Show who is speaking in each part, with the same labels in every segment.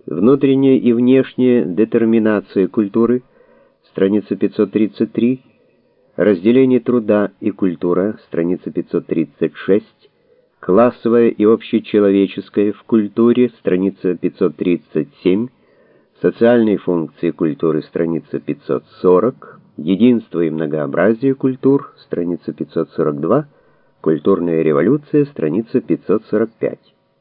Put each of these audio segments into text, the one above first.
Speaker 1: Внутренняя и внешняя детерминация культуры, страница 533. Разделение труда и культура, страница 536. Классовое и общечеловеческое в культуре, страница 537. Социальные функции культуры, страница 540. Единство и многообразие культур, страница 542. Культурная революция, страница 545.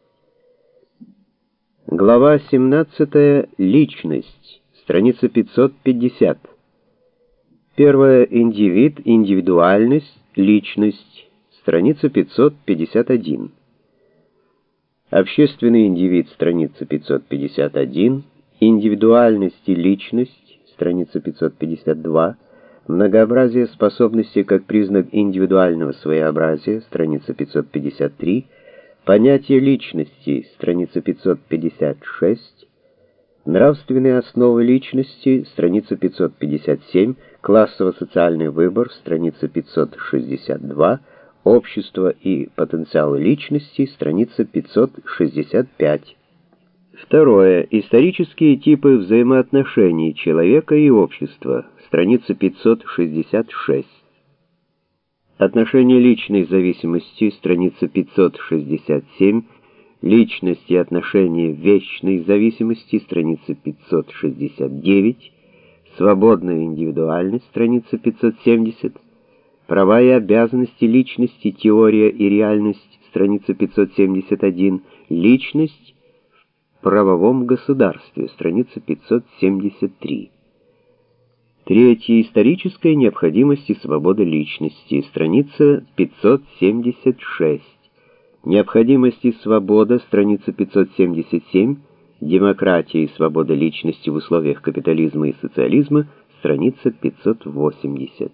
Speaker 1: Глава 17. Личность, страница 550. Первое. Индивид, индивидуальность, личность, страница 551. Общественный индивид, страница 551. Индивидуальность и личность, страница 552. Многообразие способностей как признак индивидуального своеобразия, страница 553. Понятие личности, страница 556. Нравственные основы личности, страница 557. Классово-социальный выбор, страница 562. Общество и потенциал личности, страница 565. Второе. Исторические типы взаимоотношений человека и общества, страница 566. Отношения личной зависимости, страница 567. Личность и отношения вечной зависимости, страница 569. Свободная индивидуальность, страница 570. Права и обязанности личности, теория и реальность, страница 571. Личность в правовом государстве, страница 573. Третье. Историческая необходимость и свобода личности, страница 576. Необходимость и свобода, страница 577. Демократия и свобода личности в условиях капитализма и социализма, страница 580.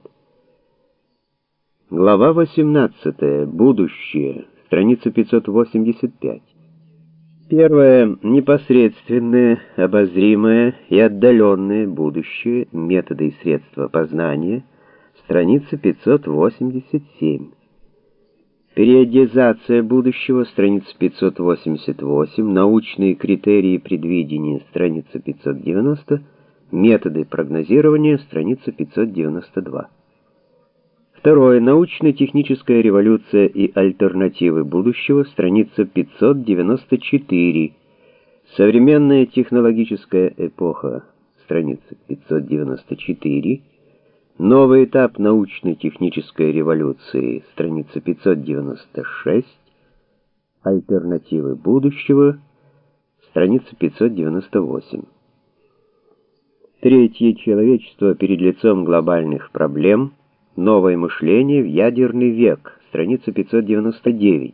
Speaker 1: Глава 18. Будущее, страница 585. Первое. Непосредственное, обозримое и отдаленное будущее, методы и средства познания, страница 587. Периодизация будущего, страница 588. Научные критерии предвидения, страница 590. Методы прогнозирования, страница 592. Второе. Научно-техническая революция и альтернативы будущего, страница 594. Современная технологическая эпоха, страница 594. Новый этап научно-технической революции, страница 596. Альтернативы будущего, страница 598. Третье. Человечество перед лицом глобальных проблем. Новое мышление в ядерный век, страница 599.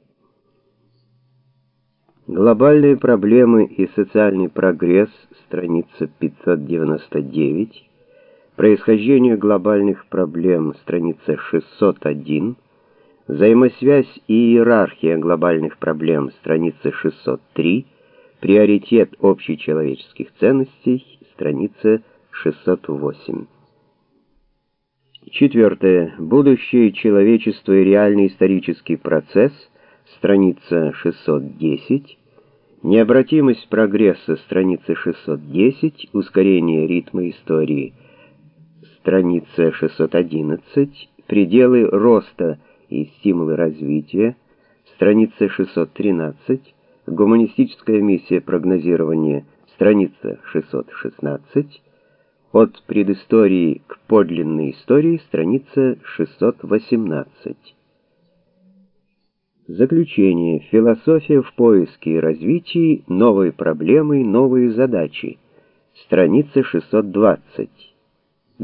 Speaker 1: Глобальные проблемы и социальный прогресс, страница 599. Происхождение глобальных проблем, страница 601. Взаимосвязь и иерархия глобальных проблем, страница 603. Приоритет общечеловеческих ценностей, страница 608. Четвертое. Будущее человечества и реальный исторический процесс, страница 610. Необратимость прогресса, страница 610. Ускорение ритма истории, страница 611. Пределы роста и стимулы развития, страница 613. Гуманистическая миссия прогнозирования, страница 616. От предыстории к подлинной истории, страница 618. Заключение. Философия в поиске и развитии, новые проблемы и новые задачи, страница 620.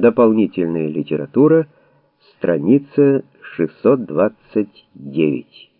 Speaker 1: Дополнительная литература, страница 629.